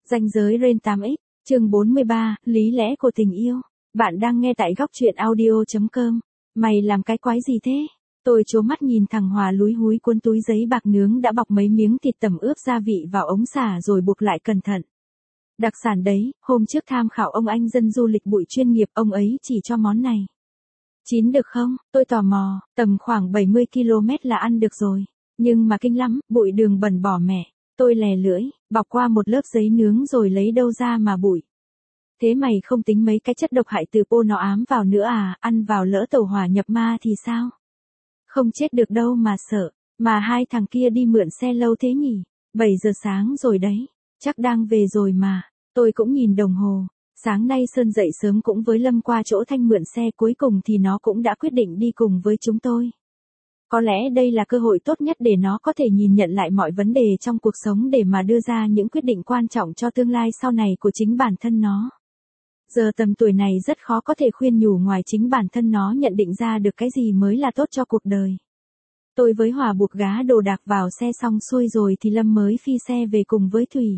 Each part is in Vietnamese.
Ranh giới Ren 8X, chương 43, lý lẽ của tình yêu. Bạn đang nghe tại góc truyện audio.com. Mày làm cái quái gì thế? Tôi trố mắt nhìn thằng Hòa lúi húi cuốn túi giấy bạc nướng đã bọc mấy miếng thịt tẩm ướp gia vị vào ống xả rồi buộc lại cẩn thận. Đặc sản đấy, hôm trước tham khảo ông anh dân du lịch bụi chuyên nghiệp, ông ấy chỉ cho món này. Chín được không? Tôi tò mò, tầm khoảng 70 km là ăn được rồi. Nhưng mà kinh lắm, bụi đường bẩn bỏ mẹ. Tôi lè lưỡi, bọc qua một lớp giấy nướng rồi lấy đâu ra mà bụi. Thế mày không tính mấy cái chất độc hại từ pô nó ám vào nữa à, ăn vào lỡ tẩu hỏa nhập ma thì sao? Không chết được đâu mà sợ, mà hai thằng kia đi mượn xe lâu thế nhỉ? 7 giờ sáng rồi đấy, chắc đang về rồi mà. Tôi cũng nhìn đồng hồ, sáng nay Sơn dậy sớm cũng với Lâm qua chỗ Thanh mượn xe, cuối cùng thì nó cũng đã quyết định đi cùng với chúng tôi. Có lẽ đây là cơ hội tốt nhất để nó có thể nhìn nhận lại mọi vấn đề trong cuộc sống để mà đưa ra những quyết định quan trọng cho tương lai sau này của chính bản thân nó. Giờ tầm tuổi này rất khó có thể khuyên nhủ ngoài chính bản thân nó nhận định ra được cái gì mới là tốt cho cuộc đời. Tôi với Hòa buộc gá đồ đạc vào xe xong xuôi rồi thì Lâm mới phi xe về cùng với Thủy.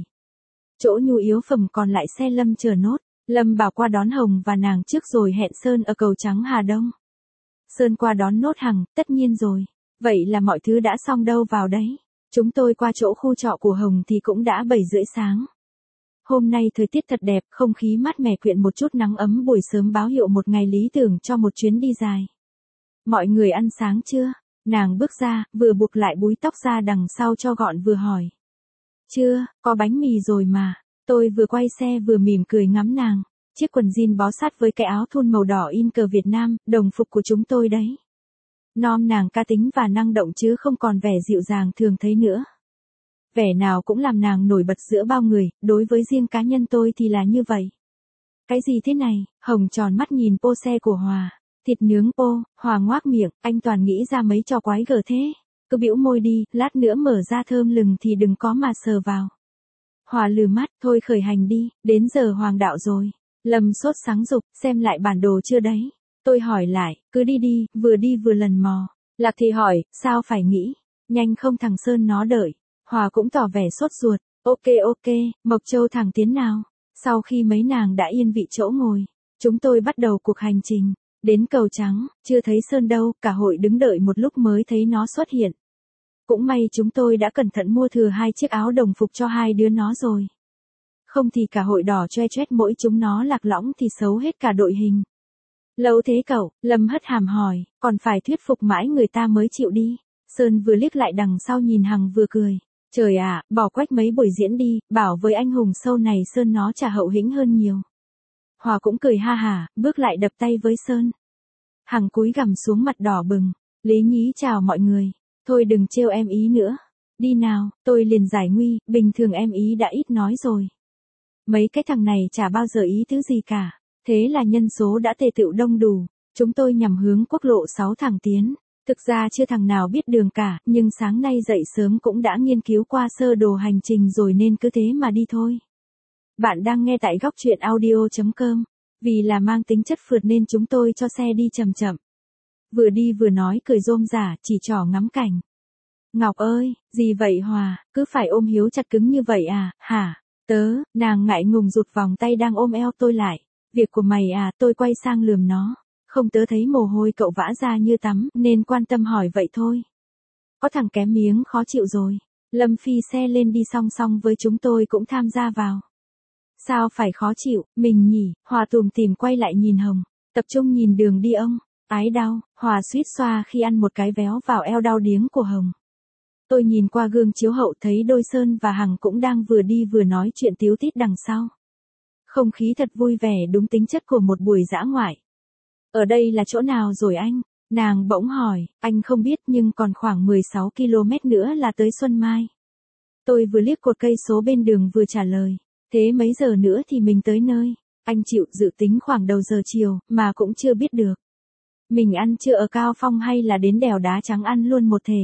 Chỗ nhu yếu phẩm còn lại xe Lâm chờ nốt. Lâm bảo qua đón Hồng và nàng trước rồi hẹn Sơn ở cầu Trắng Hà Đông. Sơn qua đón nốt Hằng, tất nhiên rồi. Vậy là mọi thứ đã xong đâu vào đấy. Chúng tôi qua chỗ khu trọ của Hồng thì cũng đã 7 rưỡi sáng. Hôm nay thời tiết thật đẹp, không khí mát mẻ quyện một chút nắng ấm buổi sớm báo hiệu một ngày lý tưởng cho một chuyến đi dài. Mọi người ăn sáng chưa? Nàng bước ra, vừa buộc lại búi tóc ra đằng sau cho gọn vừa hỏi. Chưa, có bánh mì rồi mà. Tôi vừa quay xe vừa mỉm cười ngắm nàng. Chiếc quần jean bó sát với cái áo thun màu đỏ in cờ Việt Nam, đồng phục của chúng tôi đấy. Nom nàng cá tính và năng động chứ không còn vẻ dịu dàng thường thấy nữa. Vẻ nào cũng làm nàng nổi bật giữa bao người, đối với riêng cá nhân tôi thì là như vậy. Cái gì thế này? Hồng tròn mắt nhìn pô xe của Hòa. Thịt nướng pô, Hòa ngoác miệng, anh toàn nghĩ ra mấy trò quái gở thế. Cứ bĩu môi đi, lát nữa mở ra thơm lừng thì đừng có mà sờ vào. Hòa lừ mắt, thôi khởi hành đi, đến giờ hoàng đạo rồi. Lâm sốt sáng dục, xem lại bản đồ chưa đấy. Tôi hỏi lại, cứ đi đi vừa lần mò. Lạc thì hỏi, sao phải nghĩ? Nhanh không thằng Sơn nó đợi. Hòa cũng tỏ vẻ sốt ruột, ok, Mộc Châu thẳng tiến nào. Sau khi mấy nàng đã yên vị chỗ ngồi, chúng tôi bắt đầu cuộc hành trình. Đến cầu Trắng, chưa thấy Sơn đâu, cả hội đứng đợi một lúc mới thấy nó xuất hiện. Cũng may chúng tôi đã cẩn thận mua thừa 2 chiếc áo đồng phục cho hai đứa nó rồi. Không thì cả hội đỏ choe choét mỗi chúng nó lạc lõng thì xấu hết cả đội hình. Lâu thế cậu? Lâm hất hàm hỏi, còn phải thuyết phục mãi người ta mới chịu đi. Sơn vừa liếc lại đằng sau nhìn Hằng vừa cười. Trời ạ, bỏ quách mấy buổi diễn đi, bảo với anh hùng sâu này Sơn nó chả hậu hĩnh hơn nhiều. Hòa cũng cười ha hả, bước lại đập tay với Sơn. Hằng cúi gằm xuống mặt đỏ bừng. Lý nhí chào mọi người. Thôi đừng trêu em ý nữa. Đi nào, tôi liền giải nguy, bình thường em ý đã ít nói rồi. Mấy cái thằng này chả bao giờ ý thứ gì cả. Thế là nhân số đã tề tựu đông đủ. Chúng tôi nhằm hướng quốc lộ 6 thẳng tiến. Thực ra chưa thằng nào biết đường cả, nhưng sáng nay dậy sớm cũng đã nghiên cứu qua sơ đồ hành trình rồi nên cứ thế mà đi thôi. Bạn đang nghe tại góc truyện audio.com. Vì là mang tính chất phượt nên chúng tôi cho xe đi chậm chậm. Vừa đi vừa nói cười rôm rả, chỉ trỏ ngắm cảnh. Ngọc ơi, gì vậy Hòa, cứ phải ôm Hiếu chặt cứng như vậy à, hả? Nàng ngại ngùng rụt vòng tay đang ôm eo tôi lại. Việc của mày à, tôi quay sang lườm nó. Không tớ thấy mồ hôi cậu vã ra như tắm, nên quan tâm hỏi vậy thôi. Có thằng kém miếng khó chịu rồi. Lâm phi xe lên đi song song với chúng tôi cũng tham gia vào. Sao phải khó chịu, mình nhỉ? Hòa tủm tỉm quay lại nhìn Hồng. Tập trung nhìn đường đi ông. Ái đau, Hòa suýt xoa khi ăn một cái véo vào eo đau điếng của Hồng. Tôi nhìn qua gương chiếu hậu thấy đôi Sơn và Hằng cũng đang vừa đi vừa nói chuyện tíu tít đằng sau. Không khí thật vui vẻ đúng tính chất của một buổi dã ngoại. Ở đây là chỗ nào rồi anh? Nàng bỗng hỏi, anh không biết nhưng còn khoảng 16 km nữa là tới Xuân Mai. Tôi vừa liếc cột cây số bên đường vừa trả lời, thế mấy giờ nữa thì mình tới nơi? Anh chịu dự tính khoảng đầu giờ chiều, mà cũng chưa biết được. Mình ăn trưa ở Cao Phong hay là đến đèo Đá Trắng ăn luôn một thể?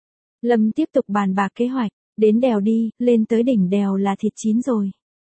Lâm tiếp tục bàn bạc kế hoạch, đến đèo đi, lên tới đỉnh đèo là thịt chín rồi.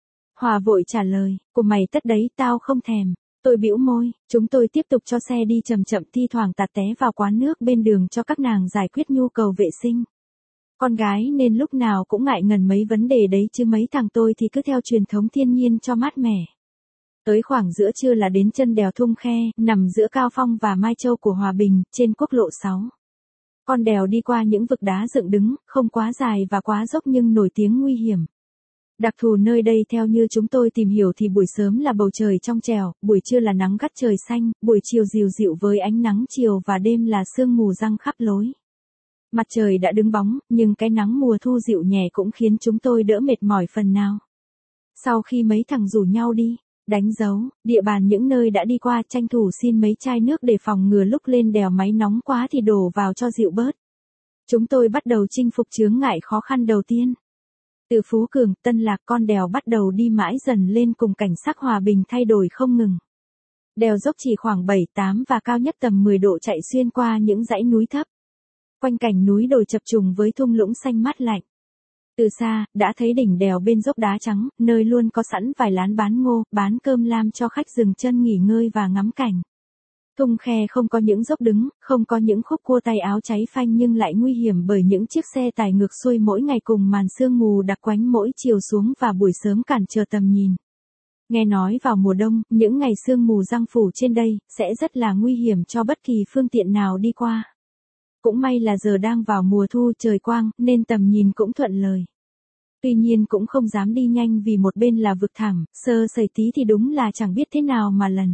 Hòa vội trả lời, của mày tất đấy tao không thèm. Tôi bĩu môi, chúng tôi tiếp tục cho xe đi chậm chậm thi thoảng tạt té vào quán nước bên đường cho các nàng giải quyết nhu cầu vệ sinh. Con gái nên lúc nào cũng ngại ngần mấy vấn đề đấy chứ mấy thằng tôi thì cứ theo truyền thống thiên nhiên cho mát mẻ. Tới khoảng giữa trưa là đến chân đèo Thung Khe, nằm giữa Cao Phong và Mai Châu của Hòa Bình, trên quốc lộ 6. Con đèo đi qua những vực đá dựng đứng, không quá dài và quá dốc nhưng nổi tiếng nguy hiểm. Đặc thù nơi đây theo như chúng tôi tìm hiểu thì buổi sớm là bầu trời trong trẻo, buổi trưa là nắng gắt trời xanh, buổi chiều dịu dịu với ánh nắng chiều và đêm là sương mù giăng khắp lối. Mặt trời đã đứng bóng, nhưng cái nắng mùa thu dịu nhẹ cũng khiến chúng tôi đỡ mệt mỏi phần nào. Sau khi mấy thằng rủ nhau đi, đánh dấu, địa bàn những nơi đã đi qua tranh thủ xin mấy chai nước để phòng ngừa lúc lên đèo máy nóng quá thì đổ vào cho dịu bớt. Chúng tôi bắt đầu chinh phục chướng ngại khó khăn đầu tiên. Từ Phú Cường, Tân Lạc con đèo bắt đầu đi mãi dần lên cùng cảnh sắc Hòa Bình thay đổi không ngừng. Đèo dốc chỉ khoảng 7-8 và cao nhất tầm 10 độ chạy xuyên qua những dãy núi thấp. Quanh cảnh núi đồi chập trùng với thung lũng xanh mát lạnh. Từ xa, đã thấy đỉnh đèo bên dốc đá trắng, nơi luôn có sẵn vài lán bán ngô, bán cơm lam cho khách dừng chân nghỉ ngơi và ngắm cảnh. Thung Khe không có những dốc đứng, không có những khúc cua tay áo cháy phanh nhưng lại nguy hiểm bởi những chiếc xe tải ngược xuôi mỗi ngày cùng màn sương mù đặc quánh mỗi chiều xuống và buổi sớm cản trở tầm nhìn. Nghe nói vào mùa đông, những ngày sương mù giăng phủ trên đây, sẽ rất là nguy hiểm cho bất kỳ phương tiện nào đi qua. Cũng may là giờ đang vào mùa thu trời quang, nên tầm nhìn cũng thuận lời. Tuy nhiên cũng không dám đi nhanh vì một bên là vực thẳm, sơ sẩy tí thì đúng là chẳng biết thế nào mà lần.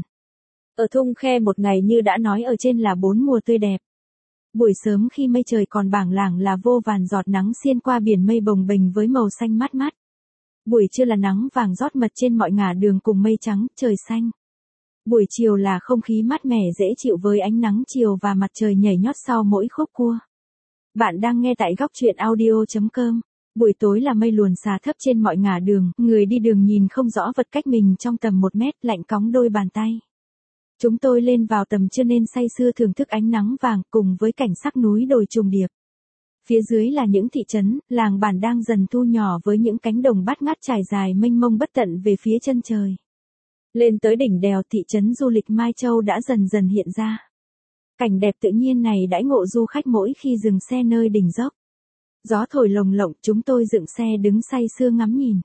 Ở Thung Khe một ngày như đã nói ở trên là 4 mùa tươi đẹp. Buổi sớm khi mây trời còn bảng lảng là vô vàn giọt nắng xiên qua biển mây bồng bềnh với màu xanh mát mát. Buổi trưa là nắng vàng rót mật trên mọi ngả đường cùng mây trắng, trời xanh. Buổi chiều là không khí mát mẻ dễ chịu với ánh nắng chiều và mặt trời nhảy nhót sau mỗi khúc cua. Bạn đang nghe tại góc truyện audio.com. Buổi tối là mây luồn xà thấp trên mọi ngả đường, người đi đường nhìn không rõ vật cách mình trong tầm 1 mét, lạnh cóng đôi bàn tay. Chúng tôi lên vào tầm trưa nên say sưa thưởng thức ánh nắng vàng cùng với cảnh sắc núi đồi trùng điệp. Phía dưới là những thị trấn, làng bản đang dần thu nhỏ với những cánh đồng bát ngát trải dài mênh mông bất tận về phía chân trời. Lên tới đỉnh đèo thị trấn du lịch Mai Châu đã dần dần hiện ra. Cảnh đẹp tự nhiên này đãi ngộ du khách mỗi khi dừng xe nơi đỉnh dốc. Gió thổi lồng lộng, chúng tôi dựng xe đứng say sưa ngắm nhìn.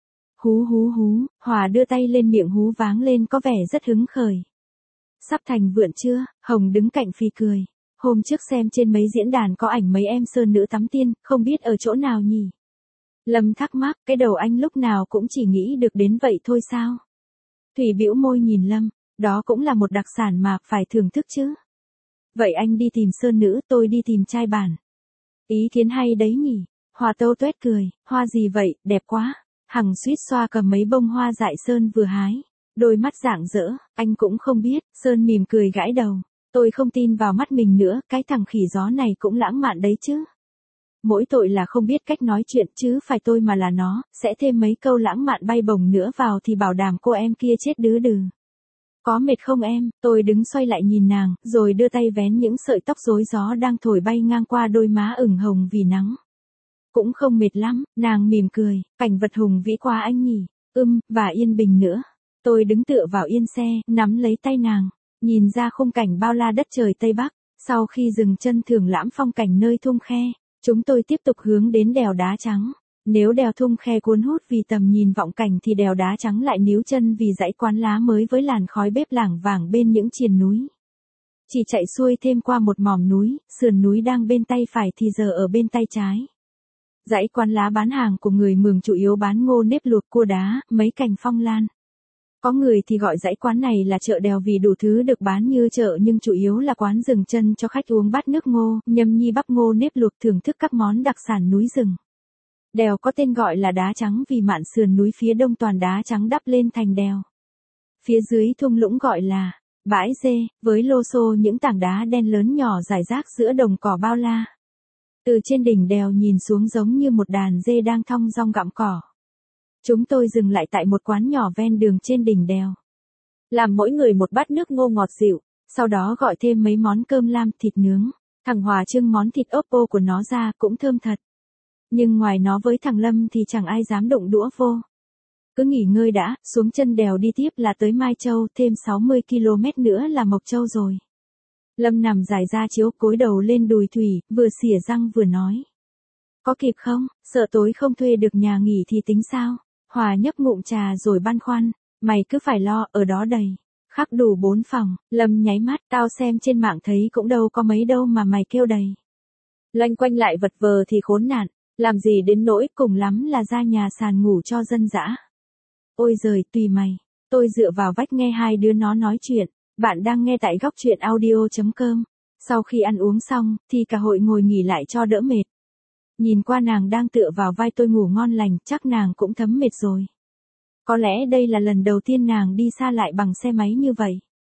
Hú hú hú, Hòa đưa tay lên miệng hú váng lên có vẻ rất hứng khởi. Sắp thành vượn chưa? Hồng đứng cạnh phì cười. Hôm trước xem trên mấy diễn đàn có ảnh mấy em sơn nữ tắm tiên, không biết ở chỗ nào nhỉ? Lâm thắc mắc, cái đầu anh lúc nào cũng chỉ nghĩ được đến vậy thôi sao? Thủy bĩu môi nhìn Lâm, đó cũng là một đặc sản mà phải thưởng thức chứ. Vậy anh đi tìm sơn nữ, tôi đi tìm trai bản. Ý kiến hay đấy nhỉ? Hòa tâu tuét cười, hoa gì vậy, đẹp quá. Hằng suýt xoa cầm mấy bông hoa dại sơn vừa hái. Đôi mắt rạng rỡ, anh cũng không biết, Sơn mỉm cười gãi đầu. Tôi không tin vào mắt mình nữa, cái thằng khỉ gió này cũng lãng mạn đấy chứ. Mỗi tội là không biết cách nói chuyện chứ phải tôi mà là nó, sẽ thêm mấy câu lãng mạn bay bổng nữa vào thì bảo đảm cô em kia chết đứ đừ. Có mệt không em? Tôi đứng xoay lại nhìn nàng, rồi đưa tay vén những sợi tóc rối gió đang thổi bay ngang qua đôi má ửng hồng vì nắng. Cũng không mệt lắm, nàng mỉm cười, cảnh vật hùng vĩ quá anh nhỉ, và yên bình nữa. Tôi đứng tựa vào yên xe, nắm lấy tay nàng, nhìn ra khung cảnh bao la đất trời Tây Bắc. Sau khi dừng chân thưởng lãm phong cảnh nơi Thung Khe, chúng tôi tiếp tục hướng đến đèo đá trắng. Nếu đèo Thung Khe cuốn hút vì tầm nhìn vọng cảnh thì đèo đá trắng lại níu chân vì dãy quán lá mới với làn khói bếp lảng vảng bên những triền núi. Chỉ chạy xuôi thêm qua một mỏm núi, sườn núi đang bên tay phải thì giờ ở bên tay trái. Dãy quán lá bán hàng của người Mường chủ yếu bán ngô nếp luộc, cua đá, mấy cành phong lan. Có người thì gọi dãy quán này là chợ đèo vì đủ thứ được bán như chợ nhưng chủ yếu là quán dừng chân cho khách uống bát nước ngô, nhâm nhi bắp ngô nếp luộc thưởng thức các món đặc sản núi rừng. Đèo có tên gọi là đá trắng vì mạn sườn núi phía đông toàn đá trắng đắp lên thành đèo. Phía dưới thung lũng gọi là bãi dê, với lô xô những tảng đá đen lớn nhỏ rải rác giữa đồng cỏ bao la. Từ trên đỉnh đèo nhìn xuống giống như một đàn dê đang thong dong gặm cỏ. Chúng tôi dừng lại tại một quán nhỏ ven đường trên đỉnh đèo. Làm mỗi người một bát nước ngô ngọt dịu, sau đó gọi thêm mấy món cơm lam thịt nướng. Thằng Hòa trưng món thịt oppo của nó ra cũng thơm thật. Nhưng ngoài nó với thằng Lâm thì chẳng ai dám đụng đũa vô. Cứ nghỉ ngơi đã, xuống chân đèo đi tiếp là tới Mai Châu, thêm 60 km nữa là Mộc Châu rồi. Lâm nằm dài ra chiếu cối đầu lên đùi Thủy, vừa xỉa răng vừa nói. Có kịp không? Sợ tối không thuê được nhà nghỉ thì tính sao? Hòa nhấp ngụm trà rồi băn khoăn, mày cứ phải lo, ở đó đầy. Khắc đủ 4 phòng, Lâm nháy mắt, tao xem trên mạng thấy cũng đâu có mấy đâu mà mày kêu đầy. Loanh quanh lại vật vờ thì khốn nạn, làm gì đến nỗi cùng lắm là ra nhà sàn ngủ cho dân dã. Ôi giời, tùy mày. Tôi dựa vào vách nghe hai đứa nó nói chuyện. Bạn đang nghe tại góc truyện audio.com. Sau khi ăn uống xong, thì cả hội ngồi nghỉ lại cho đỡ mệt. Nhìn qua nàng đang tựa vào vai tôi ngủ ngon lành, chắc nàng cũng thấm mệt rồi. Có lẽ đây là lần đầu tiên nàng đi xa lại bằng xe máy như vậy.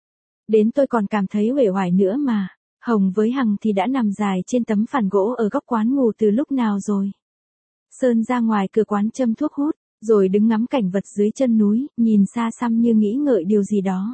Đến tôi còn cảm thấy uể oải nữa mà. Hồng với Hằng thì đã nằm dài trên tấm phản gỗ ở góc quán ngủ từ lúc nào rồi. Sơn ra ngoài cửa quán châm thuốc hút, rồi đứng ngắm cảnh vật dưới chân núi, nhìn xa xăm như nghĩ ngợi điều gì đó.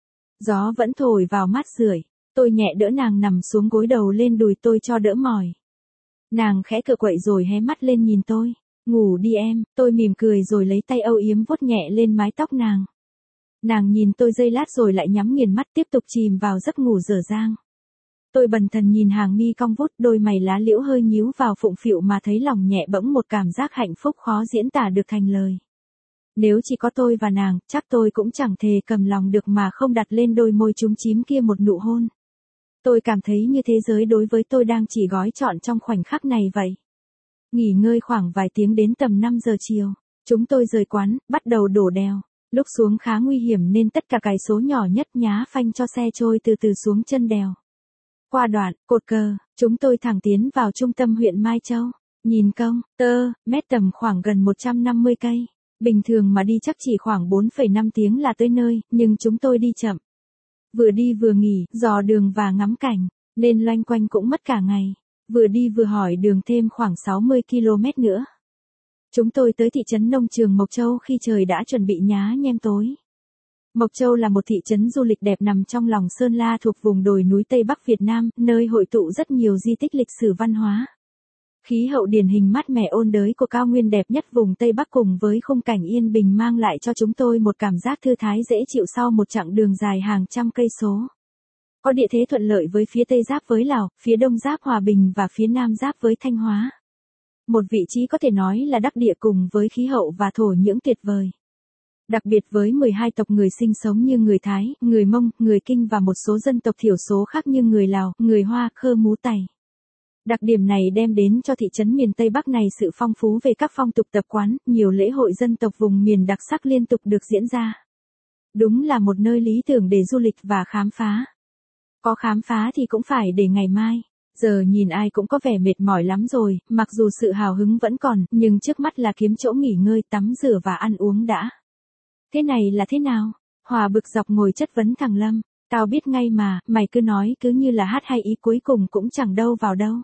Gió vẫn thổi vào mát rượi, tôi nhẹ đỡ nàng nằm xuống gối đầu lên đùi tôi cho đỡ mỏi. Nàng khẽ cựa quậy rồi hé mắt lên nhìn tôi. Ngủ đi em, tôi mỉm cười rồi lấy tay âu yếm vuốt nhẹ lên mái tóc nàng. Nàng nhìn tôi giây lát rồi lại nhắm nghiền mắt tiếp tục chìm vào giấc ngủ dở dang. Tôi bần thần nhìn hàng mi cong vút, đôi mày lá liễu hơi nhíu vào phụng phịu mà thấy lòng nhẹ bẫng một cảm giác hạnh phúc khó diễn tả được thành lời. Nếu chỉ có tôi và nàng, chắc tôi cũng chẳng thể cầm lòng được mà không đặt lên đôi môi chúm chím kia một nụ hôn. Tôi cảm thấy như thế giới đối với tôi đang chỉ gói trọn trong khoảnh khắc này vậy. Nghỉ ngơi khoảng vài tiếng đến tầm 5 giờ chiều, chúng tôi rời quán, bắt đầu đổ đèo. Lúc xuống khá nguy hiểm nên tất cả cái số nhỏ nhất nhá phanh cho xe trôi từ từ xuống chân đèo. Qua đoạn, cột cờ, chúng tôi thẳng tiến vào trung tâm huyện Mai Châu. Nhìn công, mét tầm khoảng gần 150 cây. Bình thường mà đi chắc chỉ khoảng 4,5 tiếng là tới nơi, nhưng chúng tôi đi chậm. Vừa đi vừa nghỉ, dò đường và ngắm cảnh, nên loanh quanh cũng mất cả ngày. Vừa đi vừa hỏi đường thêm khoảng 60 km nữa. Chúng tôi tới thị trấn nông trường Mộc Châu khi trời đã chuẩn bị nhá nhem tối. Mộc Châu là một thị trấn du lịch đẹp nằm trong lòng Sơn La thuộc vùng đồi núi Tây Bắc Việt Nam, nơi hội tụ rất nhiều di tích lịch sử văn hóa. Khí hậu điển hình mát mẻ ôn đới của cao nguyên đẹp nhất vùng Tây Bắc cùng với khung cảnh yên bình mang lại cho chúng tôi một cảm giác thư thái dễ chịu sau một chặng đường dài hàng trăm cây số. Có địa thế thuận lợi với phía Tây giáp với Lào, phía Đông giáp Hòa Bình và phía Nam giáp với Thanh Hóa. Một vị trí có thể nói là đắc địa cùng với khí hậu và thổ nhưỡng tuyệt vời. Đặc biệt với 12 tộc người sinh sống như người Thái, người Mông, người Kinh và một số dân tộc thiểu số khác như người Lào, người Hoa, Khơ Mú Tày. Đặc điểm này đem đến cho thị trấn miền Tây Bắc này sự phong phú về các phong tục tập quán, nhiều lễ hội dân tộc vùng miền đặc sắc liên tục được diễn ra. Đúng là một nơi lý tưởng để du lịch và khám phá. Có khám phá thì cũng phải để ngày mai. Giờ nhìn ai cũng có vẻ mệt mỏi lắm rồi, mặc dù sự hào hứng vẫn còn, nhưng trước mắt là kiếm chỗ nghỉ ngơi, tắm rửa và ăn uống đã. Thế này là thế nào? Hòa bực dọc ngồi chất vấn thằng Lâm. Tao biết ngay mà, mày cứ nói cứ như là hát hay ý cuối cùng cũng chẳng đâu vào đâu.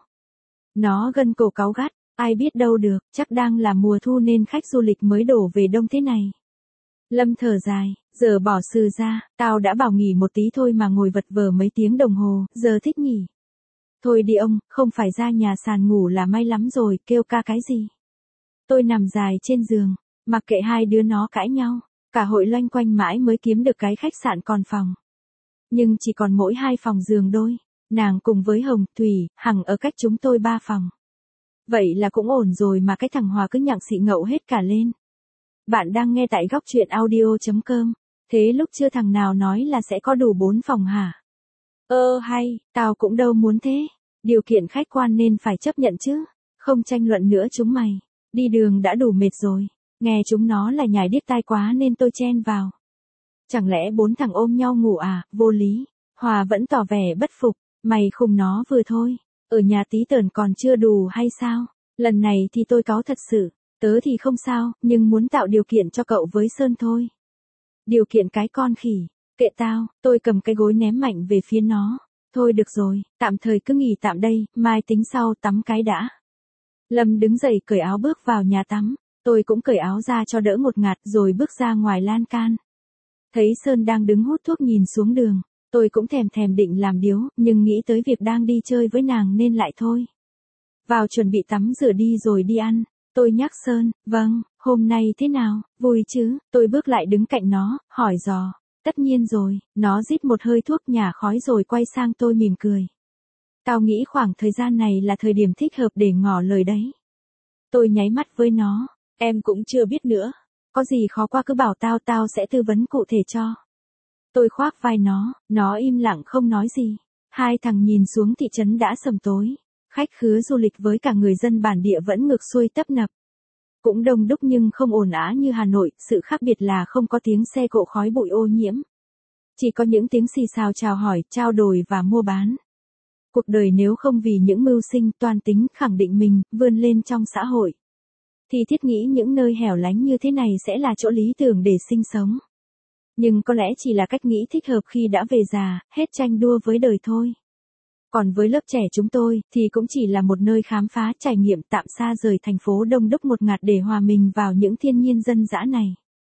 Nó gân cổ cáu gắt, ai biết đâu được, chắc đang là mùa thu nên khách du lịch mới đổ về đông thế này. Lâm thở dài, giờ bỏ sự ra, tao đã bảo nghỉ một tí thôi mà ngồi vật vờ mấy tiếng đồng hồ, giờ thích nghỉ. Thôi đi ông, không phải ra nhà sàn ngủ là may lắm rồi, kêu ca cái gì. Tôi nằm dài trên giường, mặc kệ hai đứa nó cãi nhau, cả hội loanh quanh mãi mới kiếm được cái khách sạn còn phòng. Nhưng chỉ còn mỗi 2 phòng giường đôi, nàng cùng với Hồng, Thủy, Hằng ở cách chúng tôi 3 phòng. Vậy là cũng ổn rồi mà cái thằng Hòa cứ nhặng xị ngậu hết cả lên. Bạn đang nghe tại góc truyện audio.com, thế lúc chưa thằng nào nói là sẽ có đủ 4 phòng hả? Hay, tao cũng đâu muốn thế. Điều kiện khách quan nên phải chấp nhận chứ. Không tranh luận nữa chúng mày. Đi đường đã đủ mệt rồi. Nghe chúng nó là nhài điếc tai quá nên tôi chen vào. Chẳng lẽ 4 thằng ôm nhau ngủ à, vô lý. Hòa vẫn tỏ vẻ bất phục. Mày khùng nó vừa thôi. Ở nhà tí tởn còn chưa đủ hay sao? Lần này thì tôi cáu thật sự. Tớ thì không sao, nhưng muốn tạo điều kiện cho cậu với Sơn thôi. Điều kiện cái con khỉ. Kệ tao, tôi cầm cái gối ném mạnh về phía nó. Thôi được rồi, tạm thời cứ nghỉ tạm đây, mai tính sau, tắm cái đã. Lâm đứng dậy cởi áo bước vào nhà tắm. Tôi cũng cởi áo ra cho đỡ ngột ngạt rồi bước ra ngoài lan can. Thấy Sơn đang đứng hút thuốc nhìn xuống đường. Tôi cũng thèm định làm điếu, nhưng nghĩ tới việc đang đi chơi với nàng nên lại thôi. Vào chuẩn bị tắm rửa đi rồi đi ăn. Tôi nhắc Sơn, vâng, hôm nay thế nào, vui chứ, tôi bước lại đứng cạnh nó, hỏi dò. Tất nhiên rồi, nó rít một hơi thuốc nhả khói rồi quay sang tôi mỉm cười. Tao nghĩ khoảng thời gian này là thời điểm thích hợp để ngỏ lời đấy. Tôi nháy mắt với nó. Em cũng chưa biết nữa. Có gì khó qua cứ bảo tao, tao sẽ tư vấn cụ thể cho. Tôi khoác vai nó im lặng không nói gì. Hai thằng nhìn xuống thị trấn đã sầm tối. Khách khứa du lịch với cả người dân bản địa vẫn ngược xuôi tấp nập. Cũng đông đúc nhưng không ồn ào như Hà Nội, sự khác biệt là không có tiếng xe cộ khói bụi ô nhiễm. Chỉ có những tiếng xì xào chào hỏi, trao đổi và mua bán. Cuộc đời nếu không vì những mưu sinh toan tính khẳng định mình, vươn lên trong xã hội, thì thiết nghĩ những nơi hẻo lánh như thế này sẽ là chỗ lý tưởng để sinh sống. Nhưng có lẽ chỉ là cách nghĩ thích hợp khi đã về già, hết tranh đua với đời thôi. Còn với lớp trẻ chúng tôi, thì cũng chỉ là một nơi khám phá trải nghiệm tạm xa rời thành phố đông đúc một ngạt để hòa mình vào những thiên nhiên dân dã này.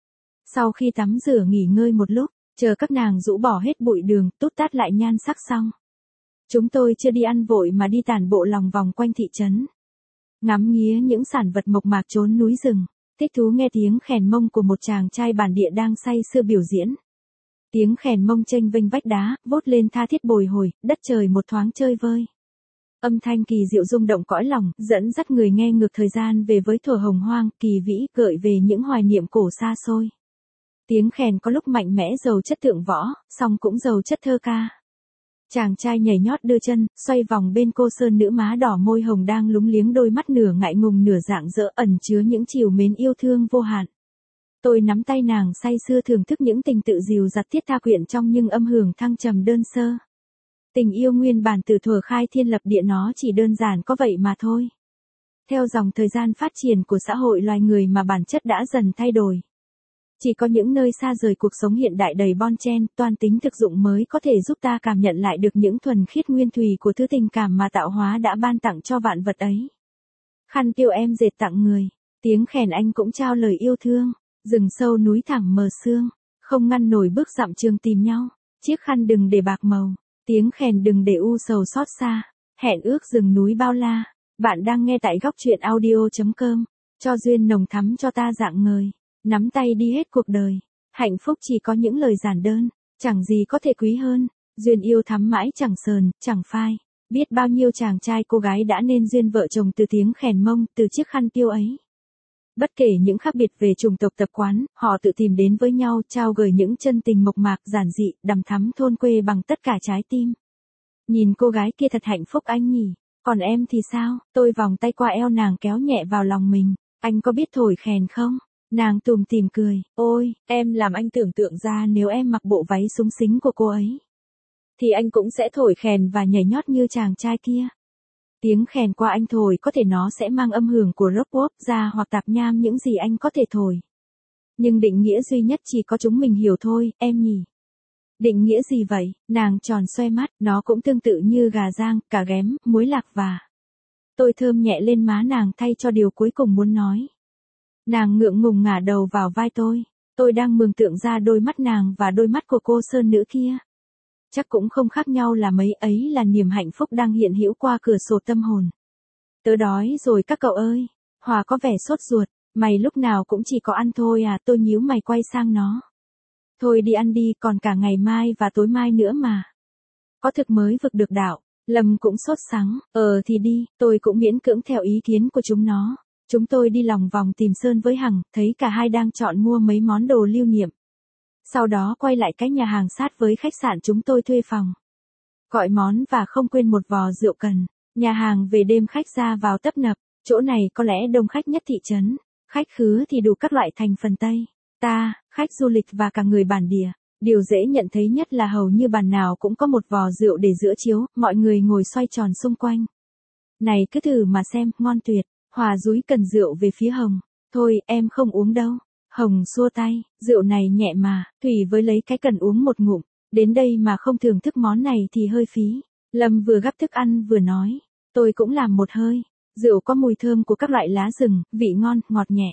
Sau khi tắm rửa nghỉ ngơi một lúc, chờ các nàng rũ bỏ hết bụi đường, tút tát lại nhan sắc xong, chúng tôi chưa đi ăn vội mà đi tản bộ lòng vòng quanh thị trấn. Ngắm nghía những sản vật mộc mạc chốn núi rừng, thích thú nghe tiếng khèn mông của một chàng trai bản địa đang say sưa biểu diễn. Tiếng khèn mông chênh vênh vách đá, vốt lên tha thiết bồi hồi, đất trời một thoáng chơi vơi. Âm thanh kỳ diệu rung động cõi lòng, dẫn dắt người nghe ngược thời gian về với thuở hồng hoang, kỳ vĩ, gợi về những hoài niệm cổ xa xôi. Tiếng khèn có lúc mạnh mẽ giàu chất thượng võ, song cũng giàu chất thơ ca. Chàng trai nhảy nhót đưa chân, xoay vòng bên cô sơn nữ má đỏ môi hồng đang lúng liếng đôi mắt nửa ngại ngùng nửa rạng rỡ ẩn chứa những trìu mến yêu thương vô hạn. Tôi nắm tay nàng say sưa thưởng thức những tình tự dìu dặt thiết tha quyện trong nhưng âm hưởng thăng trầm đơn sơ. Tình yêu nguyên bản từ thuở khai thiên lập địa nó chỉ đơn giản có vậy mà thôi. Theo dòng thời gian phát triển của xã hội loài người mà bản chất đã dần thay đổi. Chỉ có những nơi xa rời cuộc sống hiện đại đầy bon chen, toan tính thực dụng mới có thể giúp ta cảm nhận lại được những thuần khiết nguyên thủy của thứ tình cảm mà tạo hóa đã ban tặng cho vạn vật ấy. Khăn tiêu em dệt tặng người, tiếng khèn anh cũng trao lời yêu thương, rừng sâu núi thẳm mờ sương, không ngăn nổi bước dặm trường tìm nhau, chiếc khăn đừng để bạc màu, tiếng khèn đừng để u sầu xót xa, hẹn ước rừng núi bao la. Bạn đang nghe tại góc truyện audio.com, cho duyên nồng thắm cho ta dạng ngời. Nắm tay đi hết cuộc đời, hạnh phúc chỉ có những lời giản đơn, chẳng gì có thể quý hơn, duyên yêu thắm mãi chẳng sờn, chẳng phai, biết bao nhiêu chàng trai cô gái đã nên duyên vợ chồng từ tiếng khèn mông, từ chiếc khăn tiêu ấy. Bất kể những khác biệt về chủng tộc tập quán, họ tự tìm đến với nhau trao gửi những chân tình mộc mạc giản dị, đằm thắm thôn quê bằng tất cả trái tim. Nhìn cô gái kia thật hạnh phúc anh nhỉ, còn em thì sao? Tôi vòng tay qua eo nàng kéo nhẹ vào lòng mình, anh có biết thổi khèn không? Nàng tủm tỉm cười, ôi, em làm anh tưởng tượng ra nếu em mặc bộ váy xúng xính của cô ấy. Thì anh cũng sẽ thổi khèn và nhảy nhót như chàng trai kia. Tiếng khèn qua anh thổi có thể nó sẽ mang âm hưởng của rock pop ra hoặc tạp nham những gì anh có thể thổi. Nhưng định nghĩa duy nhất chỉ có chúng mình hiểu thôi, em nhỉ. Định nghĩa gì vậy? Nàng tròn xoe mắt, nó cũng tương tự như gà rang, cà ghém, muối lạc và. Tôi thơm nhẹ lên má nàng thay cho điều cuối cùng muốn nói. Nàng ngượng ngùng ngả đầu vào vai tôi đang mường tượng ra đôi mắt nàng và đôi mắt của cô sơn nữ kia. Chắc cũng không khác nhau là mấy, ấy là niềm hạnh phúc đang hiện hữu qua cửa sổ tâm hồn. Tớ đói rồi các cậu ơi, Hòa có vẻ sốt ruột, mày lúc nào cũng chỉ có ăn thôi à, tôi nhíu mày quay sang nó. Thôi đi ăn đi, còn cả ngày mai và tối mai nữa mà. Có thực mới vực được đạo, Lâm cũng sốt sắng, thì đi, tôi cũng miễn cưỡng theo ý kiến của chúng nó. Chúng tôi đi lòng vòng tìm Sơn với Hằng, thấy cả hai đang chọn mua mấy món đồ lưu niệm. Sau đó quay lại cái nhà hàng sát với khách sạn chúng tôi thuê phòng. Gọi món và không quên một vò rượu cần. Nhà hàng về đêm khách ra vào tấp nập, chỗ này có lẽ đông khách nhất thị trấn. Khách khứa thì đủ các loại thành phần Tây, ta, khách du lịch và cả người bản địa. Điều dễ nhận thấy nhất là hầu như bàn nào cũng có một vò rượu để giữa chiếu, mọi người ngồi xoay tròn xung quanh. Này cứ thử mà xem, ngon tuyệt. Hòa dúi cần rượu về phía Hồng. Thôi, em không uống đâu. Hồng xua tay, rượu này nhẹ mà, Thủy với lấy cái cần uống một ngụm. Đến đây mà không thưởng thức món này thì hơi phí. Lâm vừa gắp thức ăn vừa nói. Tôi cũng làm một hơi. Rượu có mùi thơm của các loại lá rừng, vị ngon, ngọt nhẹ.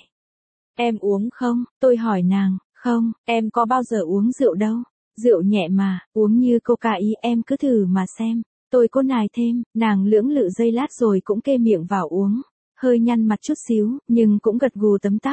Em uống không? Tôi hỏi nàng. Không, em có bao giờ uống rượu đâu. Rượu nhẹ mà, uống như coca ý, em cứ thử mà xem. Tôi có nài thêm, nàng lưỡng lự giây lát rồi cũng kê miệng vào uống. Hơi nhăn mặt chút xíu, nhưng cũng gật gù tấm tắc.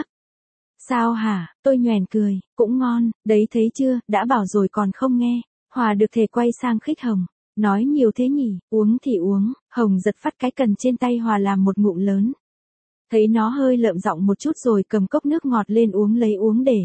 Sao hả? Tôi nhoẻn cười, cũng ngon, đấy thấy chưa, đã bảo rồi còn không nghe. Hòa được thể quay sang khích Hồng. Nói nhiều thế nhỉ, uống thì uống. Hồng giật phát cái cần trên tay Hòa làm một ngụm lớn. Thấy nó hơi lợm giọng một chút rồi cầm cốc nước ngọt lên uống lấy uống để.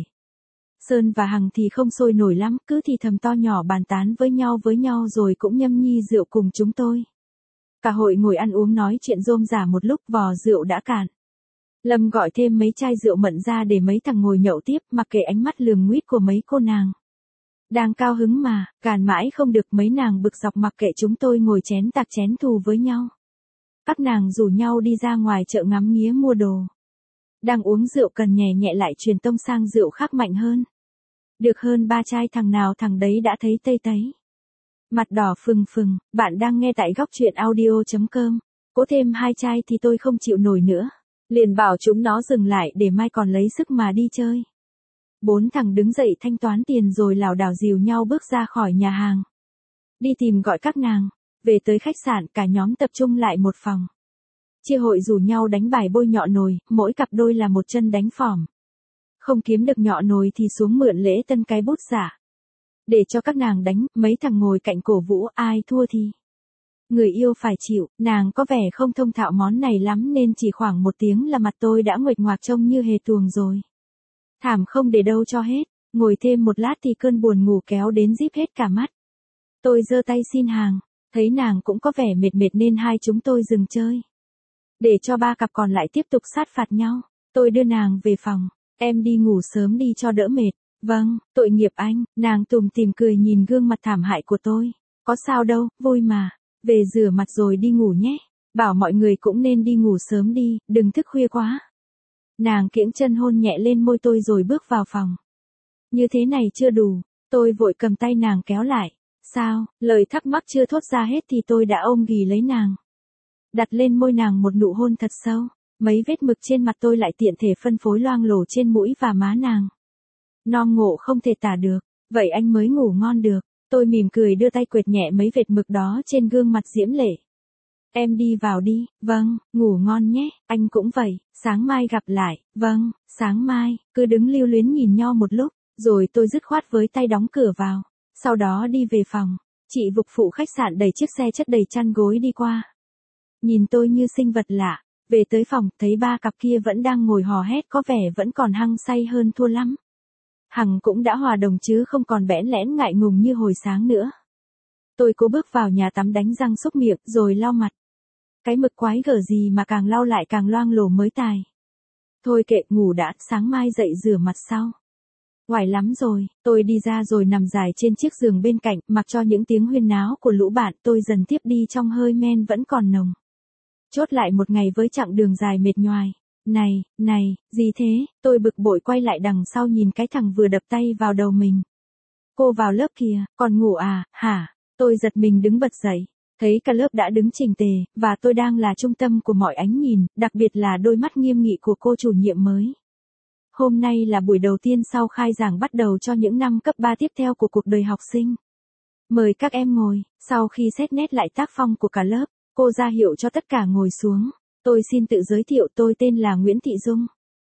Sơn và Hằng thì không sôi nổi lắm, cứ thì thầm to nhỏ bàn tán với nhau rồi cũng nhâm nhi rượu cùng chúng tôi. Cả hội ngồi ăn uống nói chuyện rôm rả một lúc vò rượu đã cạn. Lâm gọi thêm mấy chai rượu mận ra để mấy thằng ngồi nhậu tiếp mặc kệ ánh mắt lườm nguýt của mấy cô nàng. Đang cao hứng mà, càn mãi không được mấy nàng bực dọc mặc kệ chúng tôi ngồi chén tạc chén thù với nhau. Các nàng rủ nhau đi ra ngoài chợ ngắm nghía mua đồ. Đang uống rượu cần nhẹ nhẹ lại truyền tông sang rượu khác mạnh hơn. Được hơn 3 chai thằng nào thằng đấy đã thấy tây tấy. Mặt đỏ phừng phừng, bạn đang nghe tại góc truyện audio.com. Cố thêm 2 chai thì tôi không chịu nổi nữa. Liền bảo chúng nó dừng lại để mai còn lấy sức mà đi chơi. 4 thằng đứng dậy thanh toán tiền rồi lảo đảo dìu nhau bước ra khỏi nhà hàng. Đi tìm gọi các nàng. Về tới khách sạn cả nhóm tập trung lại một phòng. Chia hội rủ nhau đánh bài bôi nhọ nồi, mỗi cặp đôi là một chân đánh phỏm. Không kiếm được nhọ nồi thì xuống mượn Lễ Tân cái bút giả. Để cho các nàng đánh, mấy thằng ngồi cạnh cổ vũ ai thua thì. Người yêu phải chịu, nàng có vẻ không thông thạo món này lắm nên chỉ khoảng 1 tiếng là mặt tôi đã nguệch ngoạc trông như hề tuồng rồi. Thảm không để đâu cho hết, ngồi thêm một lát thì cơn buồn ngủ kéo đến díp hết cả mắt. Tôi giơ tay xin hàng, thấy nàng cũng có vẻ mệt mệt nên hai chúng tôi dừng chơi. Để cho 3 cặp còn lại tiếp tục sát phạt nhau, tôi đưa nàng về phòng, em đi ngủ sớm đi cho đỡ mệt. Vâng, tội nghiệp anh, nàng tủm tỉm cười nhìn gương mặt thảm hại của tôi. Có sao đâu, vui mà, về rửa mặt rồi đi ngủ nhé. Bảo mọi người cũng nên đi ngủ sớm đi, đừng thức khuya quá. Nàng kiễng chân hôn nhẹ lên môi tôi rồi bước vào phòng. Như thế này chưa đủ, tôi vội cầm tay nàng kéo lại. Sao, lời thắc mắc chưa thốt ra hết thì tôi đã ôm ghì lấy nàng. Đặt lên môi nàng một nụ hôn thật sâu, mấy vết mực trên mặt tôi lại tiện thể phân phối loang lổ trên mũi và má nàng. Non ngộ không thể tả được, vậy anh mới ngủ ngon được. Tôi mỉm cười đưa tay quệt nhẹ mấy vệt mực đó trên gương mặt diễm lệ. Em đi vào đi, vâng, ngủ ngon nhé, anh cũng vậy, sáng mai gặp lại, vâng, sáng mai, cứ đứng lưu luyến nhìn nhau một lúc, rồi tôi dứt khoát với tay đóng cửa vào, sau đó đi về phòng, chị phục vụ khách sạn đẩy chiếc xe chất đầy chăn gối đi qua. Nhìn tôi như sinh vật lạ, về tới phòng, thấy 3 cặp kia vẫn đang ngồi hò hét có vẻ vẫn còn hăng say hơn thua lắm. Hằng cũng đã hòa đồng chứ không còn bẽn lẽn ngại ngùng như hồi sáng nữa. Tôi cố bước vào nhà tắm đánh răng xúc miệng rồi lau mặt. Cái mực quái gở gì mà càng lau lại càng loang lổ mới tài. Thôi kệ ngủ đã, sáng mai dậy rửa mặt sau. Oải lắm rồi, tôi đi ra rồi nằm dài trên chiếc giường bên cạnh, mặc cho những tiếng huyên náo của lũ bạn tôi dần tiếp đi trong hơi men vẫn còn nồng. Chốt lại một ngày với chặng đường dài mệt nhoài. Này, gì thế, tôi bực bội quay lại đằng sau nhìn cái thằng vừa đập tay vào đầu mình. Cô vào lớp kìa, còn ngủ à, hả? Tôi giật mình đứng bật dậy, thấy cả lớp đã đứng chỉnh tề, và tôi đang là trung tâm của mọi ánh nhìn, đặc biệt là đôi mắt nghiêm nghị của cô chủ nhiệm mới. Hôm nay là buổi đầu tiên sau khai giảng bắt đầu cho những năm cấp 3 tiếp theo của cuộc đời học sinh. Mời các em ngồi, sau khi xét nét lại tác phong của cả lớp, cô ra hiệu cho tất cả ngồi xuống. Tôi xin tự giới thiệu tôi tên là Nguyễn Thị Dung.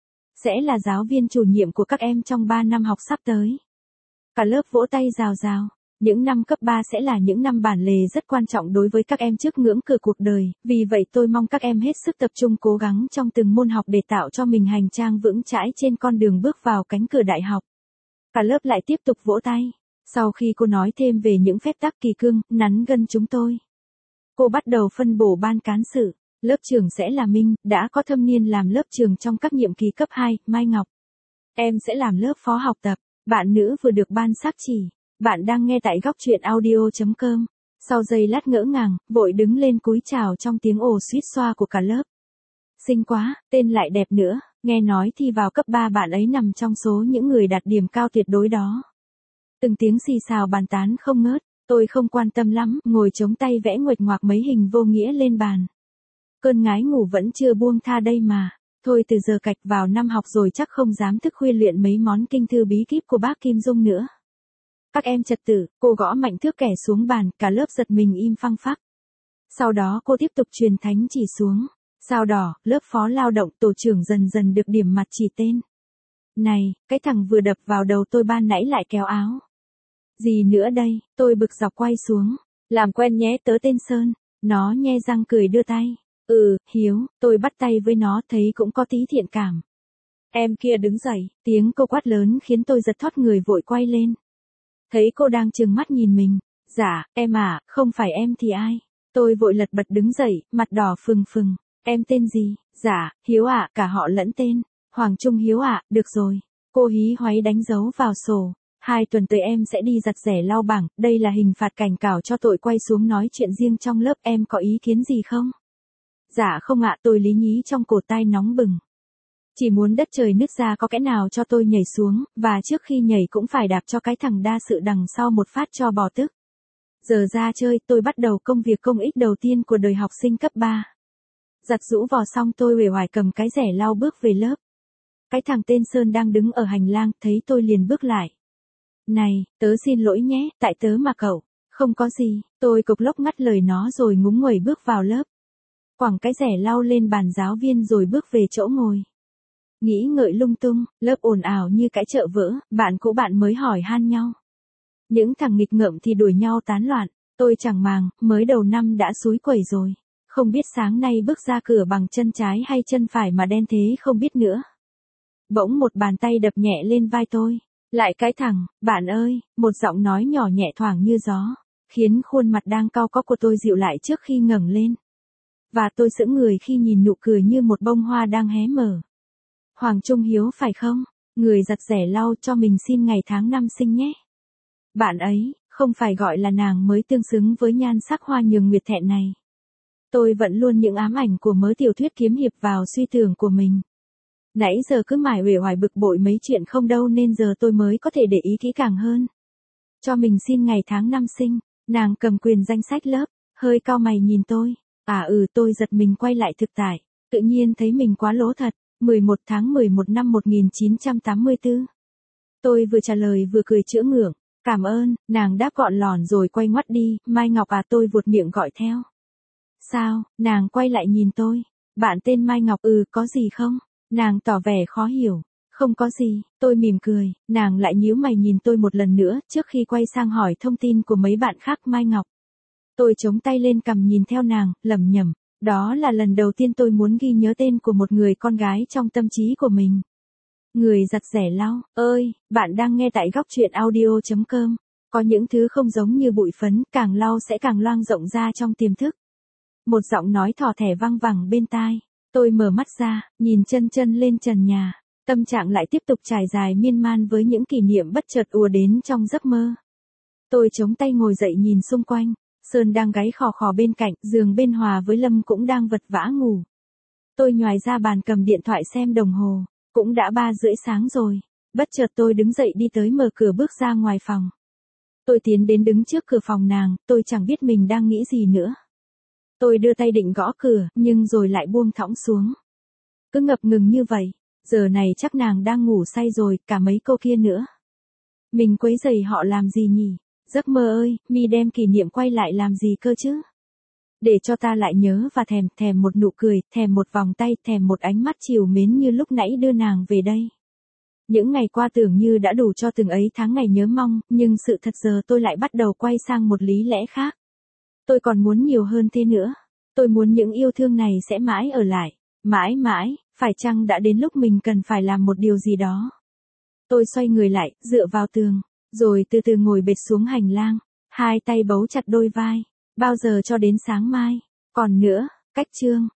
Sẽ là giáo viên chủ nhiệm của các em trong 3 năm học sắp tới. Cả lớp vỗ tay rào rào. Những năm cấp 3 sẽ là những năm bản lề rất quan trọng đối với các em trước ngưỡng cửa cuộc đời. Vì vậy tôi mong các em hết sức tập trung cố gắng trong từng môn học để tạo cho mình hành trang vững chãi trên con đường bước vào cánh cửa đại học. Cả lớp lại tiếp tục vỗ tay. Sau khi cô nói thêm về những phép tắc kỳ cương, nắn gân chúng tôi, cô bắt đầu phân bổ ban cán sự. Lớp trưởng sẽ là Minh, đã có thâm niên làm lớp trưởng trong các nhiệm kỳ cấp 2, Mai Ngọc. Em sẽ làm lớp phó học tập, bạn nữ vừa được ban xác chỉ. Bạn đang nghe tại góc truyện audio.com. Sau giây lát ngỡ ngàng, vội đứng lên cúi chào trong tiếng ồ suýt xoa của cả lớp. Xinh quá, tên lại đẹp nữa, nghe nói thi vào cấp 3 bạn ấy nằm trong số những người đạt điểm cao tuyệt đối đó. Từng tiếng xì xào bàn tán không ngớt, tôi không quan tâm lắm, ngồi chống tay vẽ nguệch ngoạc mấy hình vô nghĩa lên bàn. Cơn ngái ngủ vẫn chưa buông tha đây mà. Thôi từ giờ cạch vào năm học rồi chắc không dám thức khuya luyện mấy món kinh thư bí kíp của bác Kim Dung nữa. Các em trật tự, cô gõ mạnh thước kẻ xuống bàn, cả lớp giật mình im phăng phắc. Sau đó cô tiếp tục truyền thánh chỉ xuống. Sao đỏ, lớp phó lao động tổ trưởng dần dần được điểm mặt chỉ tên. Này, cái thằng vừa đập vào đầu tôi ban nãy lại kéo áo. Gì nữa đây, tôi bực dọc quay xuống. Làm quen nhé tớ tên Sơn. Nó nhe răng cười đưa tay. Hiếu, tôi bắt tay với nó thấy cũng có tí thiện cảm. Em kia đứng dậy, tiếng cô quát lớn khiến tôi giật thót người vội quay lên. Thấy cô đang trừng mắt nhìn mình. Dạ, em à, không phải em thì ai? Tôi vội lật bật đứng dậy, mặt đỏ phừng phừng. Em tên gì? Dạ, Hiếu ạ, cả họ lẫn tên. Hoàng Trung Hiếu ạ, được rồi. Cô hí hoáy đánh dấu vào sổ. 2 tuần tới em sẽ đi giặt rẻ lau bảng, đây là hình phạt cảnh cáo cho tội quay xuống nói chuyện riêng trong lớp, em có ý kiến gì không? Dạ không ạ, tôi lý nhí trong cổ tai nóng bừng. Chỉ muốn đất trời nứt ra có kẽ nào cho tôi nhảy xuống, và trước khi nhảy cũng phải đạp cho cái thằng đa sự đằng sau một phát cho bỏ tức. Giờ ra chơi, tôi bắt đầu công việc công ích đầu tiên của đời học sinh cấp 3. Giặt giũ vò xong tôi uể oải cầm cái rẻ lau bước về lớp. Cái thằng tên Sơn đang đứng ở hành lang, thấy tôi liền bước lại. Này, tớ xin lỗi nhé, tại tớ mà cậu. Không có gì, tôi cộc lốc ngắt lời nó rồi ngúng nguẩy bước vào lớp. Quẳng cái rẻ lau lên bàn giáo viên rồi bước về chỗ ngồi. Nghĩ ngợi lung tung, lớp ồn ào như cái chợ vỡ, bạn cũ bạn mới hỏi han nhau. Những thằng nghịch ngợm thì đuổi nhau tán loạn, tôi chẳng màng, mới đầu năm đã xúi quẩy rồi. Không biết sáng nay bước ra cửa bằng chân trái hay chân phải mà đen thế không biết nữa. Bỗng một bàn tay đập nhẹ lên vai tôi. Lại cái thằng, bạn ơi, một giọng nói nhỏ nhẹ thoảng như gió, khiến khuôn mặt đang cau có của tôi dịu lại trước khi ngẩng lên. Và tôi sững người khi nhìn nụ cười như một bông hoa đang hé mở. Hoàng Trung Hiếu phải không? Người giặt rẻ lau cho mình xin ngày tháng năm sinh nhé. Bạn ấy, không phải gọi là nàng mới tương xứng với nhan sắc hoa nhường nguyệt thẹn này. Tôi vẫn luôn những ám ảnh của mớ tiểu thuyết kiếm hiệp vào suy tưởng của mình. Nãy giờ cứ mải uể oải bực bội mấy chuyện không đâu nên giờ tôi mới có thể để ý kỹ càng hơn. Cho mình xin ngày tháng năm sinh, nàng cầm quyền danh sách lớp, hơi cau mày nhìn tôi. Tôi giật mình quay lại thực tại, tự nhiên thấy mình quá lố thật. 11 tháng 11 năm 1984. Tôi vừa trả lời vừa cười chữa ngượng. Cảm ơn, nàng đáp gọn lòn rồi quay ngoắt đi. Mai Ngọc à, tôi vuột miệng gọi theo. Sao, nàng quay lại nhìn tôi. Bạn tên Mai Ngọc, có gì không? Nàng tỏ vẻ khó hiểu. Không có gì, tôi mỉm cười. Nàng lại nhíu mày nhìn tôi một lần nữa trước khi quay sang hỏi thông tin của mấy bạn khác. Mai Ngọc. Tôi chống tay lên cằm nhìn theo nàng, lẩm nhẩm. Đó là lần đầu tiên tôi muốn ghi nhớ tên của một người con gái trong tâm trí của mình. Người giặt rẻ lau, ơi, bạn đang nghe tại góc truyện audio.com. Có những thứ không giống như bụi phấn, càng lau sẽ càng loang rộng ra trong tiềm thức. Một giọng nói thỏ thẻ vang vẳng bên tai. Tôi mở mắt ra, nhìn chân chân lên trần nhà. Tâm trạng lại tiếp tục trải dài miên man với những kỷ niệm bất chợt ùa đến trong giấc mơ. Tôi chống tay ngồi dậy nhìn xung quanh. Sơn đang gáy khò khò bên cạnh, giường bên Hòa với Lâm cũng đang vật vã ngủ. Tôi nhoài ra bàn cầm điện thoại xem đồng hồ, cũng đã 3:30 sáng rồi. Bất chợt tôi đứng dậy đi tới mở cửa bước ra ngoài phòng. Tôi tiến đến đứng trước cửa phòng nàng, tôi chẳng biết mình đang nghĩ gì nữa. Tôi đưa tay định gõ cửa, nhưng rồi lại buông thõng xuống. Cứ ngập ngừng như vậy, giờ này chắc nàng đang ngủ say rồi, cả mấy cô kia nữa. Mình quấy rầy họ làm gì nhỉ? Giấc mơ ơi, mi đem kỷ niệm quay lại làm gì cơ chứ? Để cho ta lại nhớ và thèm một nụ cười, thèm một vòng tay, thèm một ánh mắt trìu mến như lúc nãy đưa nàng về đây. Những ngày qua tưởng như đã đủ cho từng ấy tháng ngày nhớ mong, nhưng sự thật giờ tôi lại bắt đầu quay sang một lý lẽ khác. Tôi còn muốn nhiều hơn thế nữa. Tôi muốn những yêu thương này sẽ mãi ở lại. Mãi mãi, phải chăng đã đến lúc mình cần phải làm một điều gì đó? Tôi xoay người lại, dựa vào tường. Rồi từ từ ngồi bệt xuống hành lang, 2 tay bấu chặt đôi vai. Bao giờ cho đến sáng mai? Còn nữa, cách chương.